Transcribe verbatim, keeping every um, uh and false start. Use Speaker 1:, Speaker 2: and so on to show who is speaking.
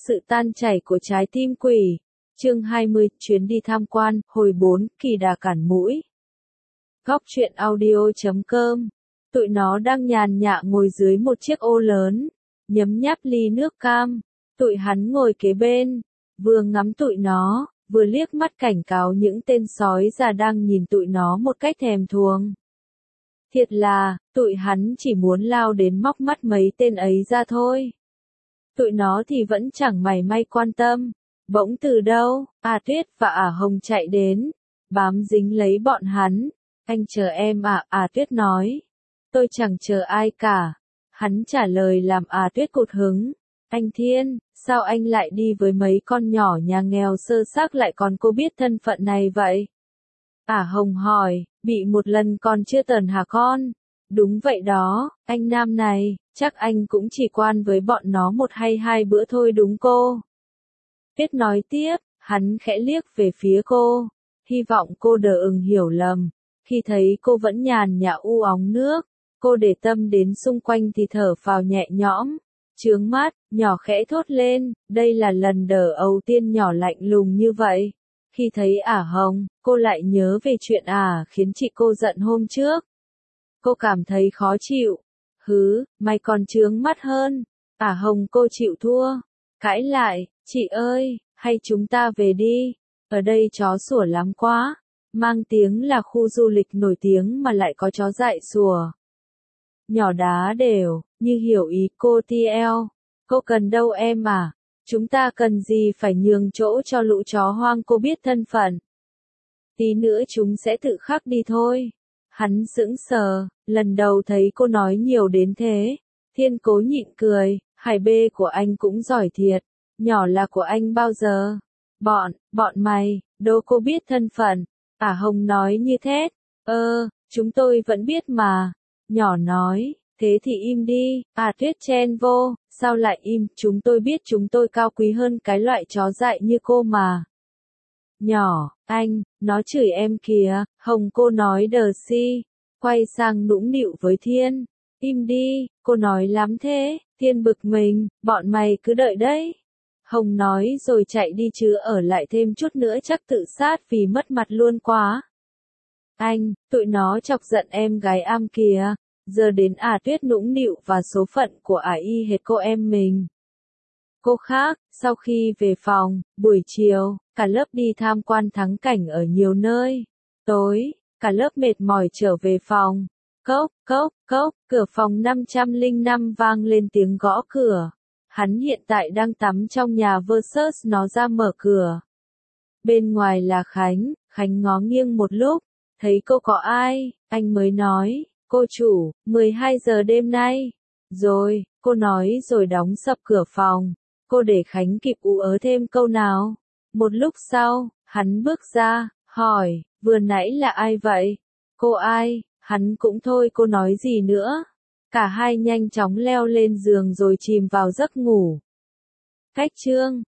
Speaker 1: sự tan chảy của trái tim quỷ. Chương hai mươi, chuyến đi tham quan, hồi bốn, kỳ đà cản mũi. Góc truyện audio chấm com. Tụi nó đang nhàn nhã ngồi dưới một chiếc ô lớn, nhấm nháp ly nước cam. Tụi hắn ngồi kế bên, vừa ngắm tụi nó, vừa liếc mắt cảnh cáo những tên sói già đang nhìn tụi nó một cách thèm thuồng. Thiệt là, tụi hắn chỉ muốn lao đến móc mắt mấy tên ấy ra thôi. Tụi nó thì vẫn chẳng mảy may quan tâm. Bỗng từ đâu, A Tuyết và Ả Hồng chạy đến, bám dính lấy bọn hắn. Anh chờ em à, Ả Tuyết nói. Tôi chẳng chờ ai cả. Hắn trả lời làm Ả Tuyết cụt hứng. Anh Thiên, sao anh lại đi với mấy con nhỏ nhà nghèo sơ xác lại còn cô biết thân phận này vậy? Ả Hồng hỏi, bị một lần còn chưa tờn hả con? Đúng vậy đó, anh Nam này, chắc anh cũng chỉ quan với bọn nó một hay hai bữa thôi đúng cô? Tuyết nói tiếp, hắn khẽ liếc về phía cô, hy vọng cô đỡ ừng hiểu lầm. Khi thấy cô vẫn nhàn nhã u óng nước, cô để tâm đến xung quanh thì thở phào nhẹ nhõm, trướng mắt, nhỏ khẽ thốt lên, đây là lần đỡ đầu tiên nhỏ lạnh lùng như vậy. Khi thấy Ả Hồng, cô lại nhớ về chuyện Ả khiến chị cô giận hôm trước. Cô cảm thấy khó chịu. Hứ, mày còn trướng mắt hơn. Ả Hồng cô chịu thua. Cãi lại, chị ơi, hay chúng ta về đi. Ở đây chó sủa lắm quá. Mang tiếng là khu du lịch nổi tiếng mà lại có chó dại sủa. Nhỏ đá đều, như hiểu ý cô tê lờ. Cô cần đâu em à? Chúng ta cần gì phải nhường chỗ cho lũ chó hoang cô biết thân phận. Tí nữa chúng sẽ tự khắc đi thôi. Hắn sững sờ, lần đầu thấy cô nói nhiều đến thế. Thiên cố nhịn cười, hải bê của anh cũng giỏi thiệt. Nhỏ là của anh bao giờ? Bọn, bọn mày, đố cô biết thân phận. Ả Hồng nói như thét. Ơ, chúng tôi vẫn biết mà. Nhỏ nói, thế thì im đi. À Tuyết chen vô, sao lại im, chúng tôi biết chúng tôi cao quý hơn cái loại chó dại như cô mà. Nhỏ, anh, nó chửi em kìa, Hồng cô nói đờ si. Quay sang nũng nịu với Thiên. Im đi, cô nói lắm thế. Thiên bực mình, bọn mày cứ đợi đấy. Hồng nói rồi chạy đi chứ ở lại thêm chút nữa chắc tự sát vì mất mặt luôn quá. Anh, tụi nó chọc giận em gái am kìa. Giờ đến Ả Tuyết nũng nịu và số phận của Ả y hệt cô em mình. Cô khác, sau khi về phòng, buổi chiều, cả lớp đi tham quan thắng cảnh ở nhiều nơi. Tối, cả lớp mệt mỏi trở về phòng. Cốc, cốc, cốc, cửa phòng năm trăm lẻ năm vang lên tiếng gõ cửa. Hắn hiện tại đang tắm trong nhà versus nó ra mở cửa. Bên ngoài là Khánh, Khánh ngó nghiêng một lúc, thấy cô có ai, anh mới nói, cô chủ, mười hai giờ đêm nay. Rồi, cô nói rồi đóng sập cửa phòng. Cô để Khánh kịp ú ớ thêm câu nào. Một lúc sau, hắn bước ra, hỏi, vừa nãy là ai vậy? Cô ai? Hắn cũng thôi cô nói gì nữa. Cả hai nhanh chóng leo lên giường rồi chìm vào giấc ngủ. Cách chương